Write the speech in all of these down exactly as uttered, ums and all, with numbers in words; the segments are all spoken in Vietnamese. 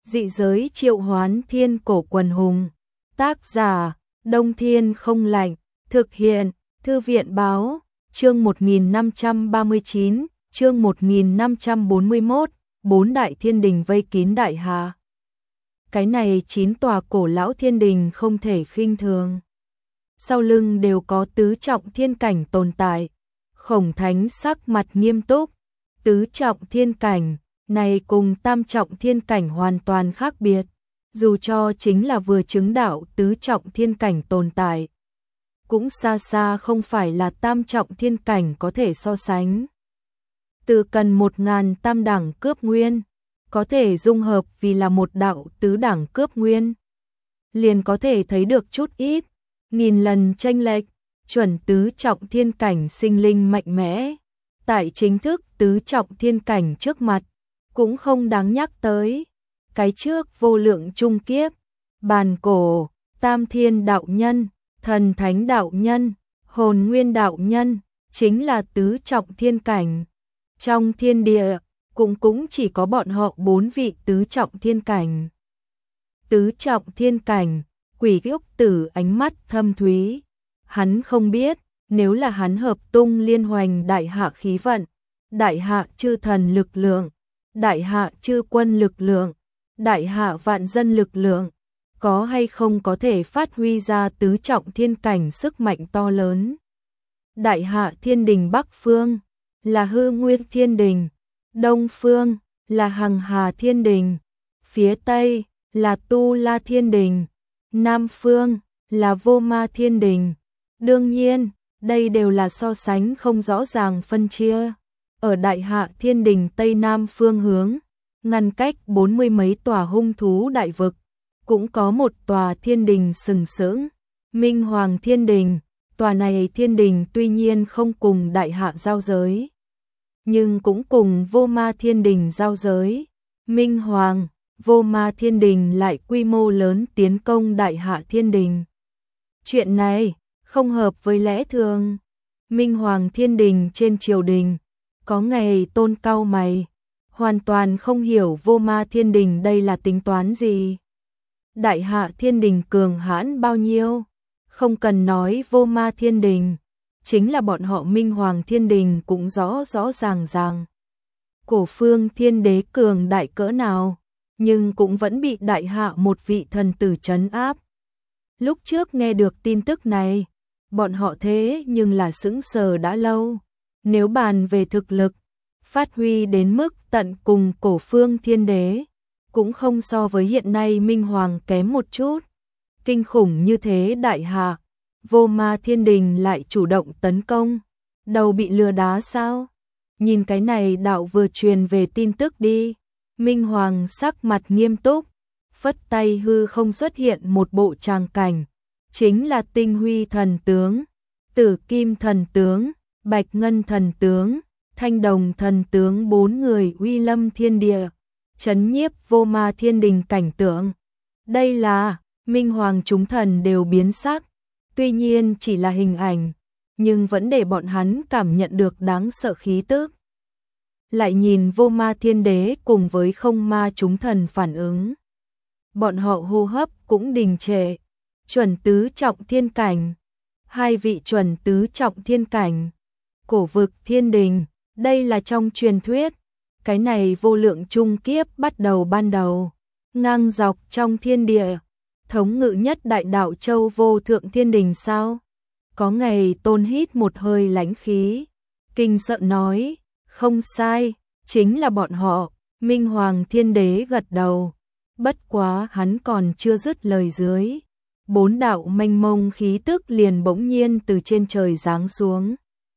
Dị giới triệu hoán thiên cổ quần hùng. Tác giả, Đông Thiên không lạnh. Thực hiện, Thư viện báo, chương một nghìn năm trăm ba mươi chín, chương một nghìn năm trăm bốn mươi mốt, bốn đại thiên đình vây kín đại hà. Cái này chín tòa cổ lão thiên đình không thể khinh thường. Sau lưng đều có tứ trọng thiên cảnh tồn tại. Khổng Thánh sắc mặt nghiêm túc. Tứ trọng thiên cảnh này cùng tam trọng thiên cảnh hoàn toàn khác biệt. Dù cho chính là vừa chứng đạo tứ trọng thiên cảnh tồn tại, cũng xa xa không phải là tam trọng thiên cảnh có thể so sánh. Từ cần một ngàn tam đẳng cướp nguyên, có thể dung hợp vì là một đạo tứ đẳng cướp nguyên. Liền có thể thấy được chút ít, nghìn lần chênh lệch, chuẩn tứ trọng thiên cảnh sinh linh mạnh mẽ. Tại chính thức tứ trọng thiên cảnh trước mặt, cũng không đáng nhắc tới. Cái trước vô lượng trung kiếp, bàn cổ, tam thiên đạo nhân, thần thánh đạo nhân, hồn nguyên đạo nhân, chính là tứ trọng thiên cảnh. Trong thiên địa, cũng cũng chỉ có bọn họ bốn vị tứ trọng thiên cảnh. Tứ trọng thiên cảnh, Quỷ Úc Tử ánh mắt thâm thúy. Hắn không biết, nếu là hắn hợp tung liên hoành đại hạ khí vận, đại hạ chư thần lực lượng, đại hạ chư quân lực lượng, đại hạ vạn dân lực lượng, có hay không có thể phát huy ra tứ trọng thiên cảnh sức mạnh to lớn. Đại hạ thiên đình Bắc Phương là Hư Nguyên thiên đình, Đông Phương là Hằng Hà thiên đình, phía Tây là Tu La thiên đình, Nam Phương là Vô Ma thiên đình. Đương nhiên, đây đều là so sánh không rõ ràng phân chia. Ở Đại Hạ thiên đình Tây Nam phương hướng, ngăn cách bốn mươi mấy tòa hung thú đại vực, cũng có một tòa thiên đình sừng sững, Minh Hoàng thiên đình. Tòa này thiên đình tuy nhiên không cùng Đại Hạ giao giới, nhưng cũng cùng Vô Ma thiên đình giao giới. Minh Hoàng, Vô Ma thiên đình lại quy mô lớn tiến công Đại Hạ thiên đình. Chuyện này không hợp với lẽ thường. Minh Hoàng thiên đình trên triều đình, có ngày tôn cau mày, hoàn toàn không hiểu Vô Ma thiên đình đây là tính toán gì. Đại Hạ thiên đình cường hãn bao nhiêu, không cần nói Vô Ma thiên đình, chính là bọn họ Minh Hoàng thiên đình cũng rõ rõ ràng ràng. Cổ Phương thiên đế cường đại cỡ nào, nhưng cũng vẫn bị Đại Hạ một vị thần tử trấn áp. Lúc trước nghe được tin tức này, bọn họ thế nhưng là sững sờ đã lâu. Nếu bàn về thực lực, phát huy đến mức tận cùng Cổ Phương thiên đế, cũng không so với hiện nay Minh Hoàng kém một chút. Kinh khủng như thế Đại Hạ, Vô Ma thiên đình lại chủ động tấn công, đầu bị lừa đá sao? Nhìn cái này đạo vừa truyền về tin tức đi. Minh Hoàng sắc mặt nghiêm túc, phất tay hư không xuất hiện một bộ tràng cảnh, chính là Tinh Huy thần tướng, Tử Kim thần tướng, Bạch Ngân thần tướng, Thanh Đồng thần tướng, bốn người uy lâm thiên địa, chấn nhiếp Vô Ma thiên đình cảnh tượng. Đây là Minh Hoàng chúng thần đều biến sắc, tuy nhiên chỉ là hình ảnh, nhưng vẫn để bọn hắn cảm nhận được đáng sợ khí tức. Lại nhìn Vô Ma thiên đế cùng với Không Ma chúng thần phản ứng, bọn họ hô hấp cũng đình trệ. Chuẩn tứ trọng thiên cảnh, hai vị chuẩn tứ trọng thiên cảnh, Cổ Vực thiên đình, đây là trong truyền thuyết. Cái này vô lượng trung kiếp bắt đầu ban đầu, ngang dọc trong thiên địa, thống ngự nhất đại đạo châu vô thượng thiên đình sao? Có ngày Tôn hít một hơi lãnh khí, kinh sợ nói, không sai, chính là bọn họ. Minh Hoàng thiên đế gật đầu, bất quá hắn còn chưa dứt lời dưới, bốn đạo mênh mông khí tức liền bỗng nhiên từ trên trời giáng xuống.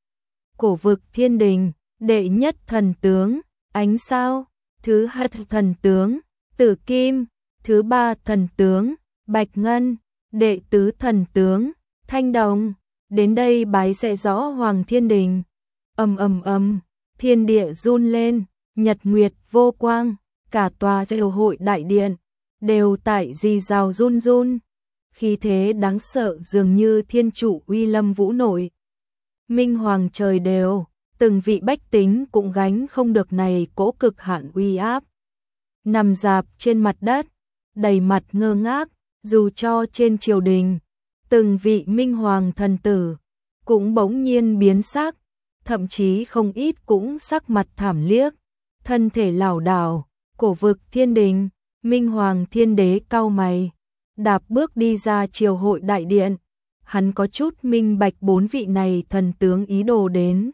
Cổ Vực thiên đình, đệ nhất thần tướng, Ánh Sao, thứ hai thần tướng, Tử Kim, thứ ba thần tướng, Bạch Ngân, đệ tứ thần tướng, Thanh Đồng, đến đây bái sẽ rõ Hoàng thiên đình. Ầm ầm ầm, thiên địa run lên, nhật nguyệt vô quang, cả tòa triều hội đại điện đều tại rì rào run run, khí thế đáng sợ dường như thiên trụ uy lâm vũ nổi. Minh Hoàng trời đều, từng vị bách tính cũng gánh không được này cỗ cực hạn uy áp. nằm rạp trên mặt đất, đầy mặt ngơ ngác, dù cho trên triều đình, từng vị minh hoàng thần tử cũng bỗng nhiên biến sắc, thậm chí không ít cũng sắc mặt thảm liếc, thân thể lảo đảo, cổ vực thiên đình. Minh Hoàng Thiên Đế cau mày, đạp bước đi ra triều hội đại điện, hắn có chút minh bạch bốn vị này thần tướng ý đồ đến.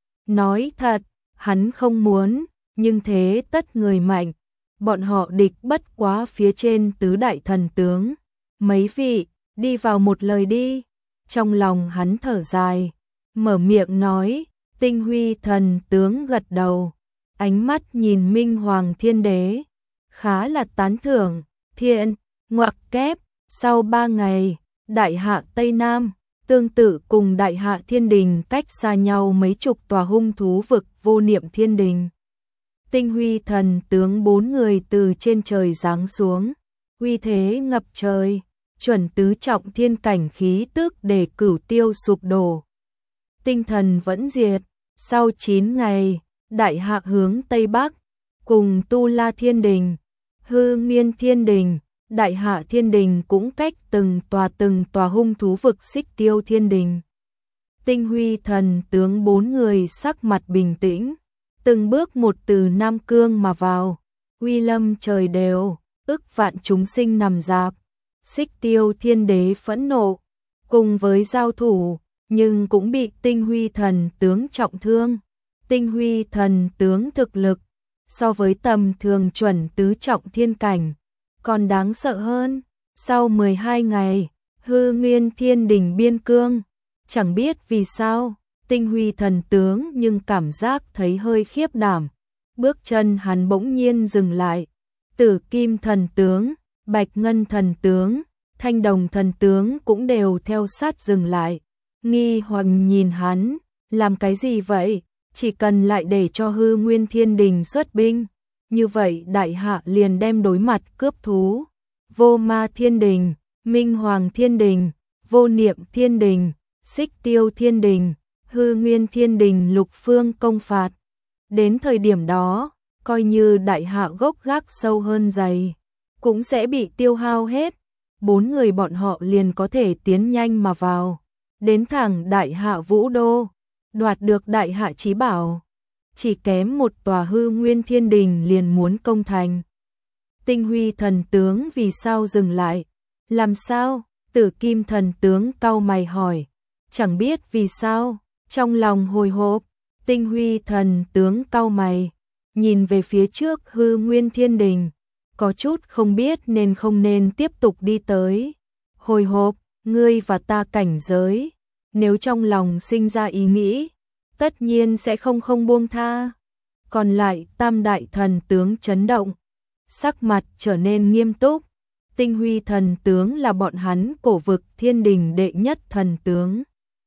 Nói thật, hắn không muốn, nhưng thế tất người mạnh, bọn họ địch bất quá phía trên tứ đại thần tướng. Mấy vị, đi vào một lời đi. Trong lòng hắn thở dài, mở miệng nói. Tinh Huy thần tướng gật đầu, ánh mắt nhìn Minh Hoàng Thiên Đế, khá là tán thưởng. Thiện, ngoặc kép, sau ba ngày, Đại Hạ Tây Nam, tương tự cùng Đại Hạ Thiên Đình cách xa nhau mấy chục tòa hung thú vực Vô Niệm Thiên Đình. Tinh Huy thần tướng bốn người từ trên trời giáng xuống, uy thế ngập trời, chuẩn tứ trọng thiên cảnh khí tức để cửu tiêu sụp đổ. Tinh thần vẫn diệt, sau chín ngày, Đại Hạ hướng Tây Bắc, cùng Tu La Thiên Đình, Hư Miên Thiên Đình, Đại Hạ Thiên Đình cũng cách từng tòa từng tòa hung thú vực Xích Tiêu Thiên Đình. Tinh Huy thần tướng bốn người sắc mặt bình tĩnh, từng bước một từ Nam Cương mà vào, uy lâm trời đều, ức vạn chúng sinh nằm rạp. Xích Tiêu Thiên Đế phẫn nộ, cùng với giao thủ, nhưng cũng bị Tinh Huy thần tướng trọng thương. Tinh Huy thần tướng thực lực, so với tầm thường chuẩn tứ trọng thiên cảnh, còn đáng sợ hơn. Sau mười hai ngày, Hư Nguyên Thiên Đình biên cương, chẳng biết vì sao, Tinh Huy thần tướng nhưng cảm giác thấy hơi khiếp đảm. Bước chân hắn bỗng nhiên dừng lại. Tử Kim thần tướng, Bạch Ngân thần tướng, Thanh Đồng thần tướng cũng đều theo sát dừng lại. Nghi hoặc nhìn hắn, làm cái gì vậy? Chỉ cần lại để cho Hư Nguyên Thiên Đình xuất binh, như vậy Đại Hạ liền đem đối mặt cướp thú. Vô Ma Thiên Đình, Minh Hoàng Thiên Đình, Vô Niệm Thiên Đình, Xích Tiêu Thiên Đình, Hư Nguyên Thiên Đình lục phương công phạt. Đến thời điểm đó, coi như Đại Hạ gốc gác sâu hơn dày, cũng sẽ bị tiêu hao hết. Bốn người bọn họ liền có thể tiến nhanh mà vào, đến thẳng Đại Hạ Vũ Đô, đoạt được Đại Hạ chí bảo. Chỉ kém một tòa Hư Nguyên Thiên Đình liền muốn công thành. Tinh Huy thần tướng vì sao dừng lại? Làm sao? Tử Kim thần tướng cau mày hỏi. Chẳng biết vì sao, trong lòng hồi hộp. Tinh Huy thần tướng cau mày, nhìn về phía trước Hư Nguyên Thiên Đình, có chút không biết nên không nên tiếp tục đi tới. Hồi hộp, ngươi và ta cảnh giới, nếu trong lòng sinh ra ý nghĩ, tất nhiên sẽ không không buông tha. Còn lại Tam Đại thần tướng chấn động, sắc mặt trở nên nghiêm túc. Tinh Huy thần tướng là bọn hắn cổ vực thiên đình đệ nhất thần tướng.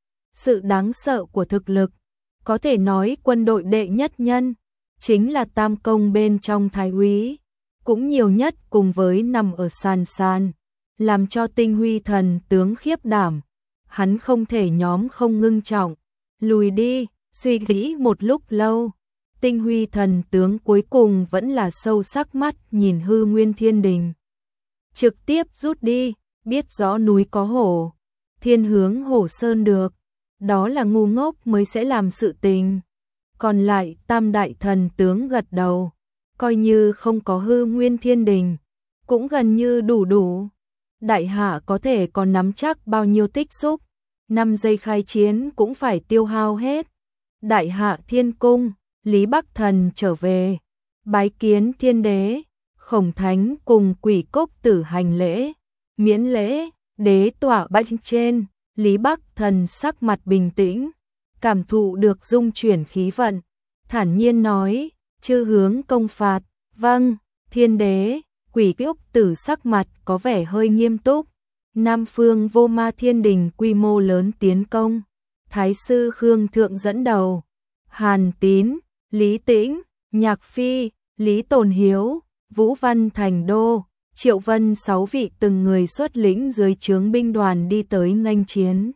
Sự đáng sợ của thực lực, có thể nói quân đội đệ nhất nhân, chính là tam công bên trong thái úy, cũng nhiều nhất cùng với nằm ở sàn sàn, làm cho Tinh Huy thần tướng khiếp đảm. Hắn không thể nhóm không ngưng trọng, lùi đi, suy nghĩ một lúc lâu. Tinh Huy thần tướng cuối cùng vẫn là sâu sắc mắt nhìn Hư Nguyên Thiên Đình. Trực tiếp rút đi, biết rõ núi có hổ, thiên hướng hổ sơn được, đó là ngu ngốc mới sẽ làm sự tình. Còn lại Tam Đại thần tướng gật đầu, coi như không có Hư Nguyên Thiên Đình, cũng gần như đủ đủ. Đại Hạ có thể còn nắm chắc bao nhiêu tích xúc, năm giây khai chiến cũng phải tiêu hao hết. Đại Hạ Thiên Cung, Lý Bắc Thần trở về, bái kiến Thiên Đế, Khổng Thánh cùng Quỷ Cốc Tử hành lễ, miễn lễ. Đế tọa bạch trên, Lý Bắc Thần sắc mặt bình tĩnh, cảm thụ được dung chuyển khí vận, thản nhiên nói, chư hướng công phạt. Vâng. Thiên Đế. Quỷ Cốc Tử sắc mặt có vẻ hơi nghiêm túc. Nam phương Vô Ma Thiên Đình quy mô lớn tiến công, Thái sư Khương Thượng dẫn đầu, Hàn Tín, Lý Tĩnh, Nhạc Phi, Lý Tồn Hiếu, Vũ Văn Thành Đô, Triệu Vân sáu vị từng người xuất lĩnh dưới trướng binh đoàn đi tới nghênh chiến.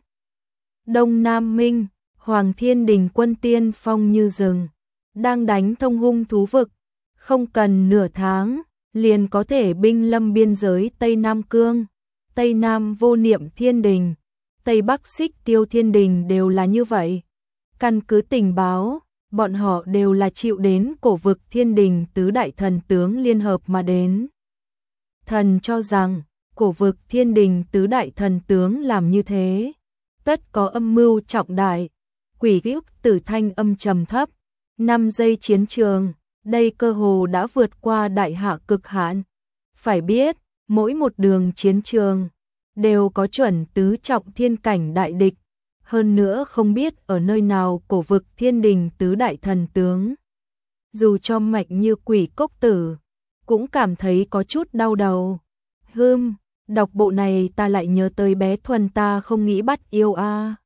Đông Nam Minh, Hoàng Thiên Đình quân tiên phong như rừng, đang đánh thông hung thú vực, không cần nửa tháng, liền có thể binh lâm biên giới Tây Nam Cương, Tây Nam Vô Niệm Thiên Đình, Tây Bắc Xích Tiêu Thiên Đình đều là như vậy. Căn cứ tình báo, bọn họ đều là chịu đến Cổ Vực Thiên Đình tứ đại thần tướng liên hợp mà đến. Thần cho rằng, Cổ Vực Thiên Đình tứ đại thần tướng làm như thế, tất có âm mưu trọng đại. Quỷ Gíu Tử thanh âm trầm thấp, năm giây chiến trường, đây cơ hồ đã vượt qua đại hạ cực hạn. Phải biết, mỗi một đường chiến trường đều có chuẩn tứ trọng thiên cảnh đại địch, hơn nữa không biết ở nơi nào Cổ Vực Thiên Đình tứ đại thần tướng. Dù cho mạnh như Quỷ Cốc Tử, cũng cảm thấy có chút đau đầu. Hừm, đọc bộ này ta lại nhớ tới bé Thuần ta không nghĩ bắt yêu a.